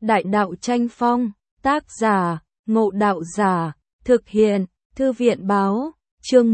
Đại đạo tranh phong, tác giả, Ngộ Đạo Giả, thực hiện, Thư viện báo, chương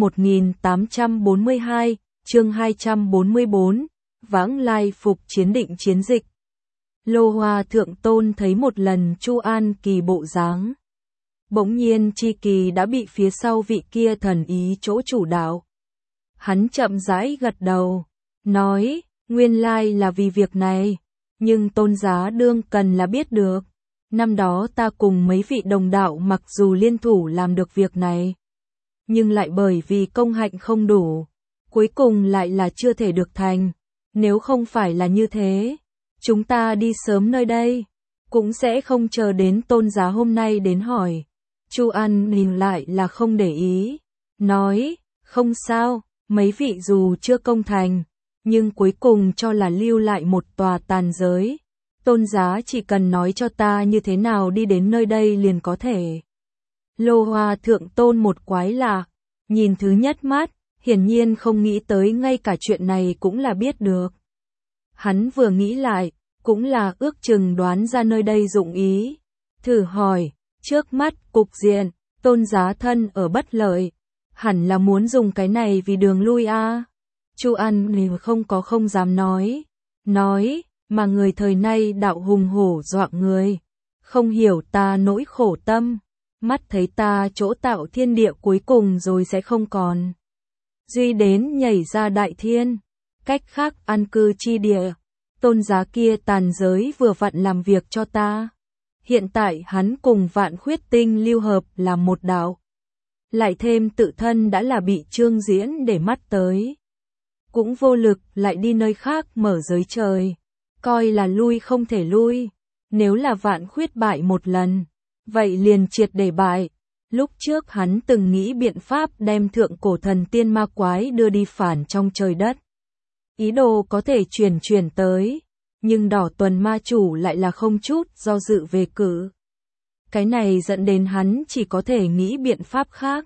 1842, chương 244, vãng lai phục chiến định chiến dịch. Lô Hoa Thượng Tôn thấy một lần Chu An Kỳ bộ dáng. Bỗng nhiên Chi Kỳ đã bị phía sau vị kia thần ý chỗ chủ đạo. Hắn chậm rãi gật đầu, nói, nguyên lai là vì việc này, nhưng Tôn giá đương cần là biết được. Năm đó ta cùng mấy vị đồng đạo mặc dù liên thủ làm được việc này, nhưng lại bởi vì công hạnh không đủ, cuối cùng lại là chưa thể được thành. Nếu không phải là như thế, chúng ta đi sớm nơi đây, cũng sẽ không chờ đến Tôn giá hôm nay đến hỏi. Chu An nhìn lại là không để ý, nói, không sao, mấy vị dù chưa công thành, nhưng cuối cùng cho là lưu lại một tòa tàn giới. Tôn giá chỉ cần nói cho ta như thế nào đi đến nơi đây liền có thể. Lô Hoa Thượng Tôn một quái lạ, nhìn thứ nhất mắt, hiển nhiên không nghĩ tới ngay cả chuyện này cũng là biết được. Hắn vừa nghĩ lại, cũng là ước chừng đoán ra nơi đây dụng ý. Thử hỏi, trước mắt cục diện, Tôn giá thân ở bất lợi, hẳn là muốn dùng cái này vì đường lui a. Chu An không dám nói, mà người thời nay đạo hùng hổ dọa người, không hiểu ta nỗi khổ tâm, mắt thấy ta chỗ tạo thiên địa cuối cùng rồi sẽ không còn. Duy đến nhảy ra đại thiên, cách khác an cư chi địa, Tôn giá kia tàn giới vừa vặn làm việc cho ta. Hiện tại hắn cùng Vạn Khuyết Tinh lưu hợp là một đạo. Lại thêm tự thân đã là bị Trương Diễn để mắt tới. Cũng vô lực lại đi nơi khác mở giới trời. Coi là lui không thể lui. Nếu là Vạn Khuyết bại một lần, vậy liền triệt để bại. Lúc trước hắn từng nghĩ biện pháp đem thượng cổ thần tiên ma quái đưa đi phản trong trời đất. Ý đồ có thể chuyển tới. Nhưng Đỏ Tuần ma chủ lại là không chút do dự về cử. Cái này dẫn đến hắn chỉ có thể nghĩ biện pháp khác.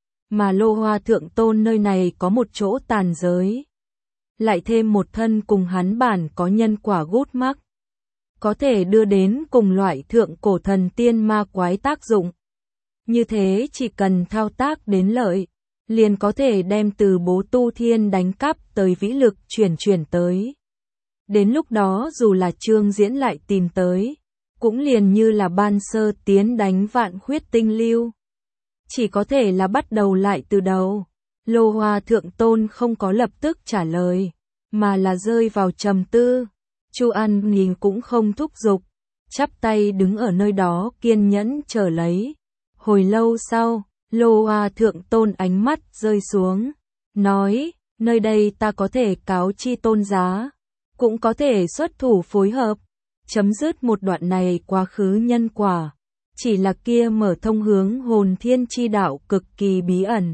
Mà Lô Hoa Thượng Tôn nơi này có một chỗ tàn giới. Lại thêm một thân cùng hắn bản có nhân quả gút mắc. Có thể đưa đến cùng loại thượng cổ thần tiên ma quái tác dụng. Như thế chỉ cần thao tác đến lợi, liền có thể đem từ bố tu thiên đánh cắp tới vĩ lực chuyển tới. Đến lúc đó dù là Trương Diễn lại tìm tới, cũng liền như là ban sơ tiến đánh Vạn Khuyết Tinh lưu. Chỉ có thể là bắt đầu lại từ đầu. Lô Hoa Thượng Tôn không có lập tức trả lời, mà là rơi vào trầm tư. Chu An nhìn cũng không thúc giục, chắp tay đứng ở nơi đó kiên nhẫn chờ lấy. Hồi lâu sau, Lô Hoa Thượng Tôn ánh mắt rơi xuống, nói, nơi đây ta có thể cáo chi Tôn giá, cũng có thể xuất thủ phối hợp, chấm dứt một đoạn này quá khứ nhân quả. Chỉ là kia mở thông hướng hồn thiên chi đạo cực kỳ bí ẩn.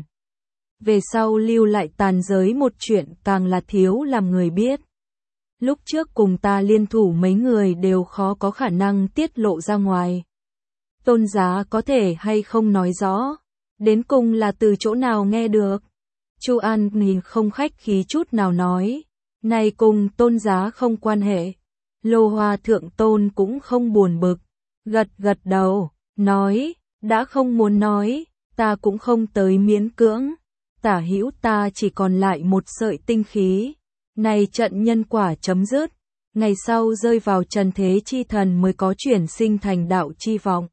Về sau lưu lại tàn giới một chuyện càng là thiếu làm người biết. Lúc trước cùng ta liên thủ mấy người đều khó có khả năng tiết lộ ra ngoài. Tôn giá có thể hay không nói rõ, đến cùng là từ chỗ nào nghe được. Chu An nhìn không khách khí chút nào nói, này cùng Tôn giá không quan hệ. Lô Hoa Thượng Tôn cũng không buồn bực, gật đầu, nói, đã không muốn nói, ta cũng không tới miễn cưỡng. Tả hữu ta chỉ còn lại một sợi tinh khí, này trận nhân quả chấm dứt, ngày sau rơi vào trần thế chi thần mới có chuyển sinh thành đạo chi vọng.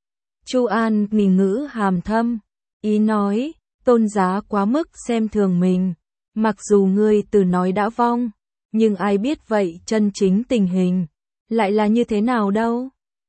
Chu An nghỉ ngữ hàm thâm, ý nói, Tôn giá quá mức xem thường mình, mặc dù ngươi từ nói đã vong, nhưng ai biết vậy chân chính tình hình, lại là như thế nào đâu.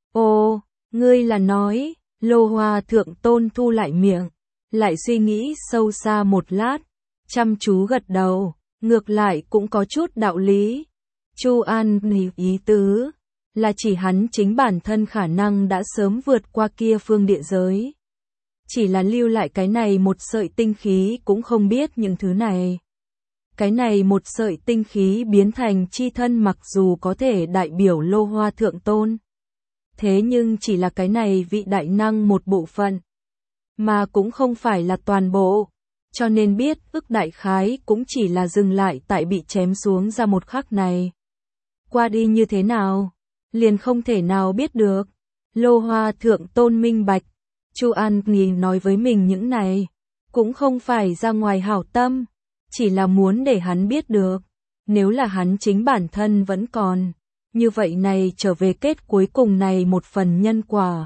Ồ, ngươi là nói, Lô Hoa Thượng Tôn thu lại miệng, lại suy nghĩ sâu xa một lát, chăm chú gật đầu, ngược lại cũng có chút đạo lý. Chu An ý tứ, là chỉ hắn chính bản thân khả năng đã sớm vượt qua kia phương địa giới. Chỉ là lưu lại cái này một sợi tinh khí cũng không biết những thứ này. Cái này một sợi tinh khí biến thành chi thân mặc dù có thể đại biểu Lô Hoa Thượng Tôn. Thế nhưng chỉ là cái này vị đại năng một bộ phận, mà cũng không phải là toàn bộ, cho nên biết ức đại khái cũng chỉ là dừng lại tại bị chém xuống ra một khắc này. Qua đi như thế nào? liền không thể nào biết được. Lô Hoa Thượng Tôn minh bạch, Chu An Nghi nói với mình những này, cũng không phải ra ngoài hảo tâm, chỉ là muốn để hắn biết được, nếu là hắn chính bản thân vẫn còn, như vậy này trở về kết cuối cùng này một phần nhân quả.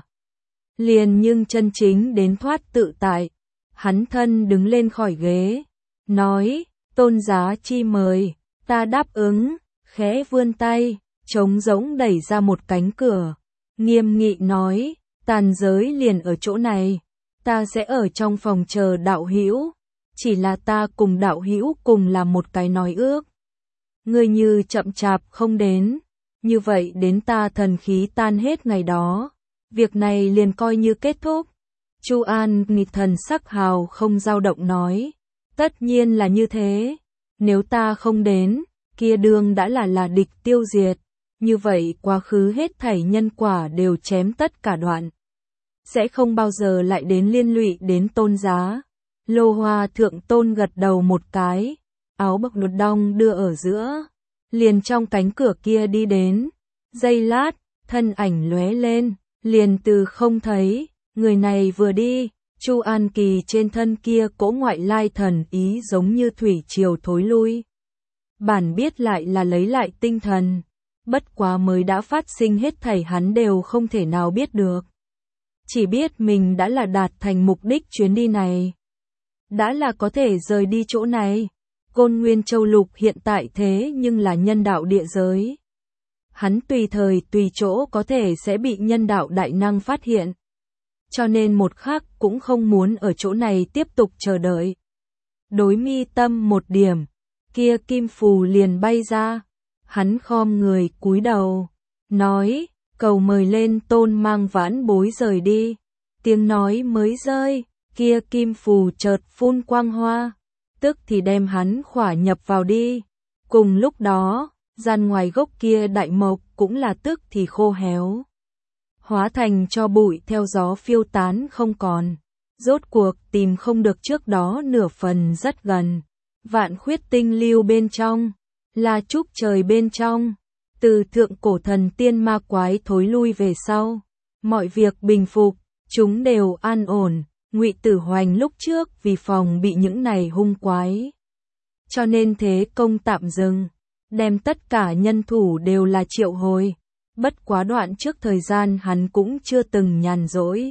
Liền nhưng chân chính đến thoát tự tại, hắn thân đứng lên khỏi ghế, nói, Tôn Giá Chi mời, ta đáp ứng, khẽ vươn tay, trống rỗng đẩy ra một cánh cửa, nghiêm nghị nói, tàn giới liền ở chỗ này, ta sẽ ở trong phòng chờ đạo hữu, chỉ là ta cùng đạo hữu cùng là một cái nói ước. Ngươi như chậm chạp không đến, như vậy đến ta thần khí tan hết ngày đó, việc này liền coi như kết thúc. Chu An Nghi thần sắc hào không dao động nói, tất nhiên là như thế, nếu ta không đến, kia đương đã là địch tiêu diệt, như vậy quá khứ hết thảy nhân quả đều chém tất cả đoạn, sẽ không bao giờ lại đến liên lụy đến Tôn Giá. Lô Hoa Thượng Tôn gật đầu một cái, áo bạc luật đong đưa ở giữa, liền trong cánh cửa kia đi đến, giây lát, thân ảnh lóe lên, liền từ không thấy, người này vừa đi, Chu An Kỳ trên thân kia cỗ ngoại lai thần ý giống như thủy triều thối lui. Bản biết lại là lấy lại tinh thần, bất quá mới đã phát sinh hết thảy hắn đều không thể nào biết được. Chỉ biết mình đã là đạt thành mục đích chuyến đi này. Đã là có thể rời đi chỗ này. Côn Nguyên Châu Lục hiện tại thế nhưng là nhân đạo địa giới. Hắn tùy thời tùy chỗ có thể sẽ bị nhân đạo đại năng phát hiện. Cho nên một khắc cũng không muốn ở chỗ này tiếp tục chờ đợi. Đối mi tâm một điểm, kia kim phù liền bay ra. Hắn khom người cúi đầu, nói, cầu mời lên Tôn Mang Vãn Bối rời đi. Tiếng nói mới rơi, kia kim phù chợt phun quang hoa, tức thì đem hắn khỏa nhập vào đi. Cùng lúc đó, gian ngoài gốc kia đại mộc cũng là tức thì khô héo, hóa thành cho bụi theo gió phiêu tán không còn. Rốt cuộc tìm không được trước đó nửa phần rất gần. Vạn Khuyết Tinh Lưu bên trong, La Trúc Trời bên trong, từ thượng cổ thần tiên ma quái thối lui về sau, mọi việc bình phục, chúng đều an ổn. Ngụy Tử Hoành lúc trước vì phòng bị những này hung quái, cho nên thế công tạm dừng, đem tất cả nhân thủ đều là triệu hồi. Bất quá đoạn trước thời gian hắn cũng chưa từng nhàn rỗi.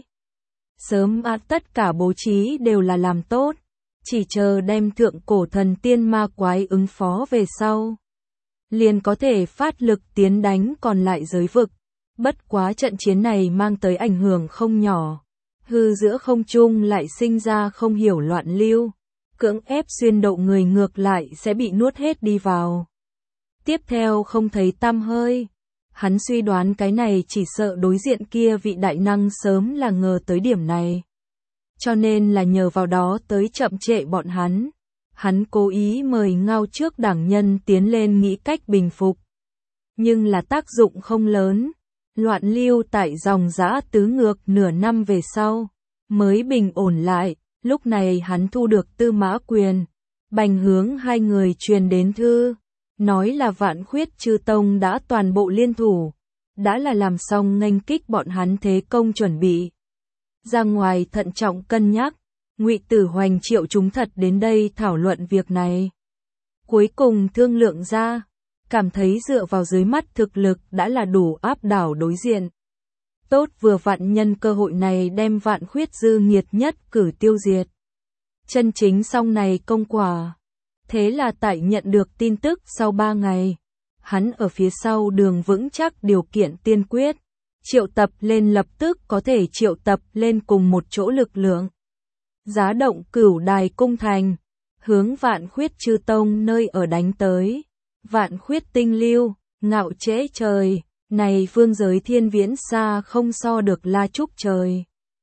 Sớm tất cả bố trí đều là làm tốt, chỉ chờ đem thượng cổ thần tiên ma quái ứng phó về sau, liền có thể phát lực tiến đánh còn lại giới vực. Bất quá trận chiến này mang tới ảnh hưởng không nhỏ. Hư giữa không trung lại sinh ra không hiểu loạn lưu, cưỡng ép xuyên độ người ngược lại sẽ bị nuốt hết đi vào. Tiếp theo không thấy tăm hơi. Hắn suy đoán cái này chỉ sợ đối diện kia vị đại năng sớm là ngờ tới điểm này. Cho nên là nhờ vào đó tới chậm trễ bọn hắn. Hắn cố ý mời ngao trước đảng nhân tiến lên nghĩ cách bình phục. Nhưng là tác dụng không lớn. Loạn lưu tại dòng dã tứ ngược nửa năm về sau, mới bình ổn lại. Lúc này hắn thu được Tư Mã Quyền, Bành Hướng hai người truyền đến thư, nói là Vạn Khuyết Chư Tông đã toàn bộ liên thủ, đã là làm xong nghênh kích bọn hắn thế công chuẩn bị. Ra ngoài thận trọng cân nhắc, Ngụy Tử Hoành triệu chúng thật đến đây thảo luận việc này. Cuối cùng thương lượng ra, cảm thấy dựa vào dưới mắt thực lực đã là đủ áp đảo đối diện. Tốt vừa vặn nhân cơ hội này đem Vạn Khuyết dư nghiệt nhất cử tiêu diệt. Chân chính xong này công quả. Thế là tại nhận được tin tức sau 3 ngày, hắn ở phía sau đường vững chắc điều kiện tiên quyết, triệu tập lên lập tức có thể triệu tập lên cùng một chỗ lực lượng. Giá động Cửu Đài cung thành, hướng Vạn Khuyết Chư Tông nơi ở đánh tới. Vạn Khuyết Tinh Lưu, ngạo trễ trời, này phương giới thiên viễn xa không so được La Trúc Trời.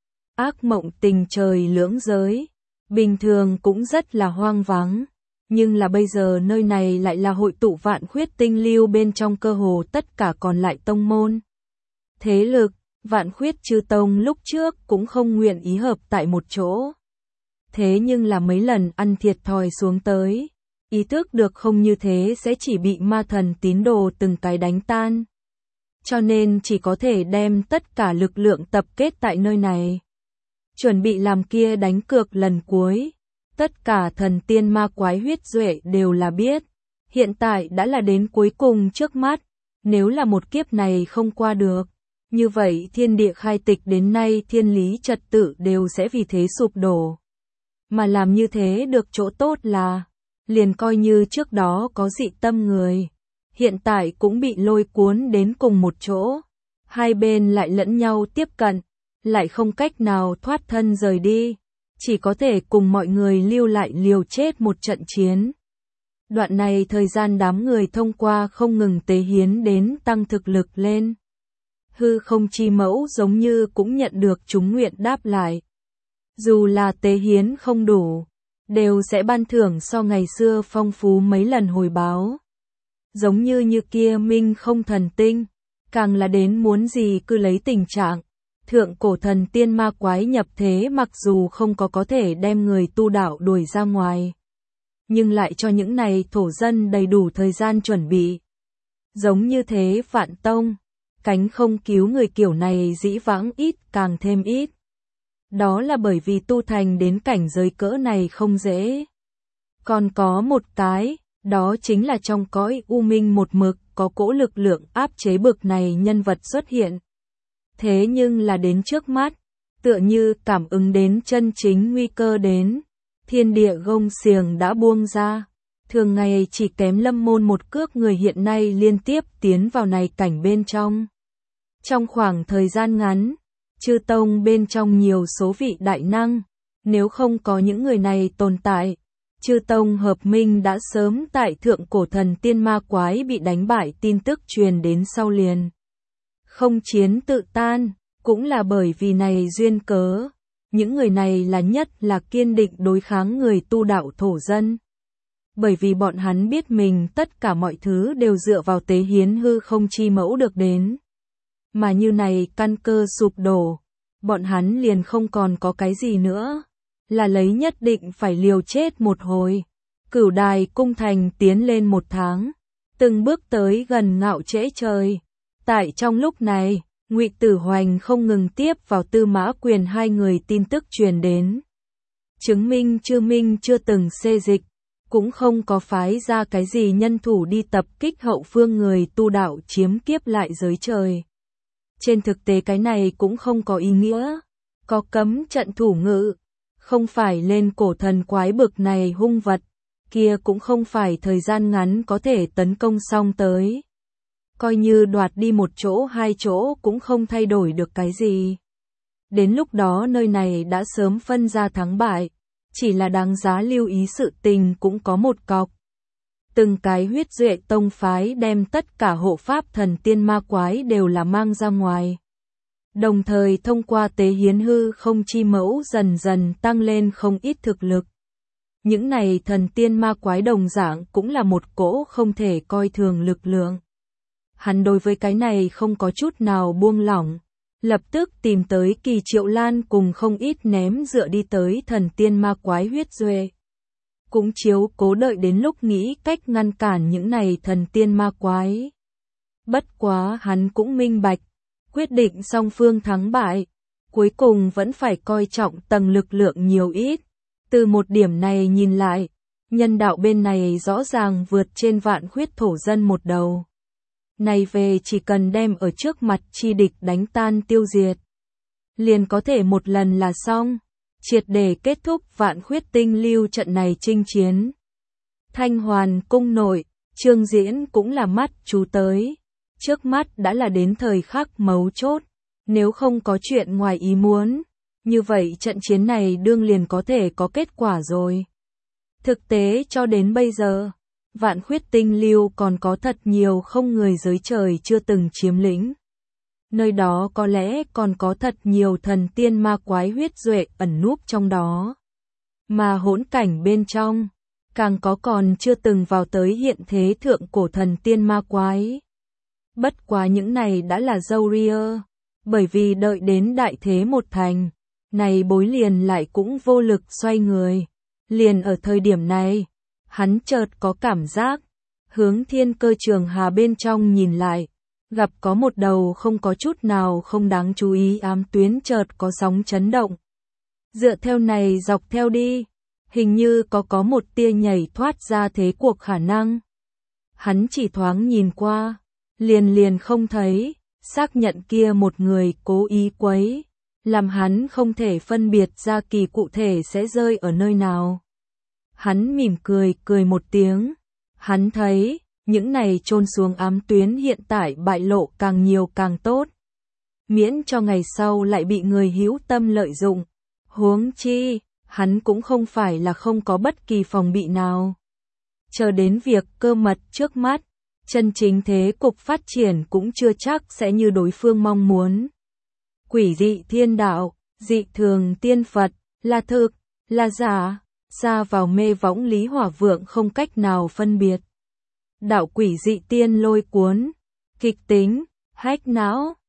Ác mộng tình trời lưỡng giới, bình thường cũng rất là hoang vắng, nhưng là bây giờ nơi này lại là hội tụ Vạn Khuyết Tinh Lưu bên trong cơ hồ tất cả còn lại tông môn. Thế lực, Vạn Khuyết Chư Tông lúc trước cũng không nguyện ý hợp tại một chỗ. Thế nhưng là mấy lần ăn thiệt thòi xuống tới, ý thức được không như thế sẽ chỉ bị ma thần tín đồ từng cái đánh tan. cho nên chỉ có thể đem tất cả lực lượng tập kết tại nơi này. Chuẩn bị làm kia đánh cược lần cuối. Tất cả thần tiên ma quái huyết duệ đều là biết. Hiện tại đã là đến cuối cùng trước mắt. Nếu là một kiếp này không qua được, như vậy thiên địa khai tịch đến nay thiên lý trật tự đều sẽ vì thế sụp đổ. Mà làm như thế được chỗ tốt là, liền coi như trước đó có dị tâm người, hiện tại cũng bị lôi cuốn đến cùng một chỗ. Hai bên lại lẫn nhau tiếp cận, lại không cách nào thoát thân rời đi, chỉ có thể cùng mọi người lưu lại liều chết một trận chiến. Đoạn này thời gian đám người thông qua không ngừng tế hiến đến tăng thực lực lên. Hư không chi mẫu giống như cũng nhận được chúng nguyện đáp lại. Dù là tế hiến không đủ, đều sẽ ban thưởng so ngày xưa phong phú mấy lần hồi báo. Giống như kia minh không thần tinh, càng là đến muốn gì cứ lấy tình trạng. Thượng cổ thần tiên ma quái nhập thế mặc dù không có thể đem người tu đạo đuổi ra ngoài, nhưng lại cho những này thổ dân đầy đủ thời gian chuẩn bị. Giống như thế Vạn Tông, cánh không cứu người kiểu này dĩ vãng ít càng thêm ít. Đó là bởi vì tu thành đến cảnh giới cỡ này không dễ. Còn có một cái, đó chính là trong cõi u minh một mực có cỗ lực lượng áp chế bực này nhân vật xuất hiện. Thế nhưng là đến trước mắt, tựa như cảm ứng đến chân chính nguy cơ đến, thiên địa gông xiềng đã buông ra. Thường ngày chỉ kém Lâm Môn một cước người hiện nay liên tiếp tiến vào này cảnh bên trong. Trong khoảng thời gian ngắn, chư tông bên trong nhiều số vị đại năng, nếu không có những người này tồn tại, chư tông hợp minh đã sớm tại thượng cổ thần tiên ma quái bị đánh bại tin tức truyền đến sau liền. Không chiến tự tan, cũng là bởi vì này duyên cớ, những người này là nhất là kiên định đối kháng người tu đạo thổ dân. Bởi vì bọn hắn biết mình tất cả mọi thứ đều dựa vào tế hiến hư không chi mẫu được đến. Mà như này căn cơ sụp đổ, bọn hắn liền không còn có cái gì nữa, là lấy nhất định phải liều chết một hồi. Cửu Đài cung thành tiến lên 1 tháng, từng bước tới gần ngạo trễ trời. Tại trong lúc này, Ngụy Tử Hoành không ngừng tiếp vào Tư Mã Quyền hai người tin tức truyền đến. Chứng minh Chư Minh chưa từng xê dịch, cũng không có phái ra cái gì nhân thủ đi tập kích hậu phương người tu đạo chiếm kiếp lại giới trời. Trên thực tế cái này cũng không có ý nghĩa, có cấm trận thủ ngự, không phải lên cổ thần quái bực này hung vật, kia cũng không phải thời gian ngắn có thể tấn công xong tới. Coi như đoạt đi một chỗ hai chỗ cũng không thay đổi được cái gì. Đến lúc đó nơi này đã sớm phân ra thắng bại, chỉ là đáng giá lưu ý sự tình cũng có một cọc. Từng cái huyết duệ tông phái đem tất cả hộ pháp thần tiên ma quái đều là mang ra ngoài. Đồng thời thông qua tế hiến hư không chi mẫu dần dần tăng lên không ít thực lực. Những này thần tiên ma quái đồng dạng cũng là một cỗ không thể coi thường lực lượng. Hắn đối với cái này không có chút nào buông lỏng, lập tức tìm tới Kỳ Triệu Lan cùng không ít ném dựa đi tới thần tiên ma quái huyết duệ. Cũng chiếu cố đợi đến lúc nghĩ cách ngăn cản những này thần tiên ma quái. Bất quá hắn cũng minh bạch, quyết định song phương thắng bại, cuối cùng vẫn phải coi trọng tầng lực lượng nhiều ít. Từ một điểm này nhìn lại, nhân đạo bên này rõ ràng vượt trên vạn huyết thổ dân một đầu. Này về chỉ cần đem ở trước mặt chi địch đánh tan tiêu diệt, liền có thể một lần là xong, triệt để kết thúc vạn huyết tinh lưu trận này chinh chiến. Thanh Hoàn cung nội, Trương Diễn cũng là mắt chú tới, trước mắt đã là đến thời khắc mấu chốt, nếu không có chuyện ngoài ý muốn, như vậy trận chiến này đương liền có thể có kết quả rồi. Thực tế cho đến bây giờ, vạn huyết tinh lưu còn có thật nhiều không người giới trời chưa từng chiếm lĩnh. Nơi đó có lẽ còn có thật nhiều thần tiên ma quái huyết duệ ẩn núp trong đó. Mà hỗn cảnh bên trong, càng có còn chưa từng vào tới hiện thế thượng cổ thần tiên ma quái. Bất quá những này đã là dâu ria, bởi vì đợi đến đại thế một thành, này bối liền lại cũng vô lực xoay người. Liền ở thời điểm này, hắn chợt có cảm giác, hướng thiên cơ trường hà bên trong nhìn lại, gặp có một đầu không có chút nào không đáng chú ý ám tuyến chợt có sóng chấn động. Dựa theo này dọc theo đi, hình như có một tia nhảy thoát ra thế cuộc khả năng. Hắn chỉ thoáng nhìn qua, liền không thấy, xác nhận kia một người cố ý quấy, làm hắn không thể phân biệt ra kỳ cụ thể sẽ rơi ở nơi nào. Hắn mỉm cười một tiếng, hắn thấy, những này chôn xuống ám tuyến hiện tại bại lộ càng nhiều càng tốt. Miễn cho ngày sau lại bị người hữu tâm lợi dụng. Huống chi, hắn cũng không phải là không có bất kỳ phòng bị nào. Chờ đến việc cơ mật trước mắt, chân chính thế cục phát triển cũng chưa chắc sẽ như đối phương mong muốn. Quỷ dị thiên đạo, dị thường tiên Phật, là thực, là giả, xa vào mê võng Lý Hỏa Vượng không cách nào phân biệt. Đạo quỷ dị tiên lôi cuốn, kịch tính, hách não,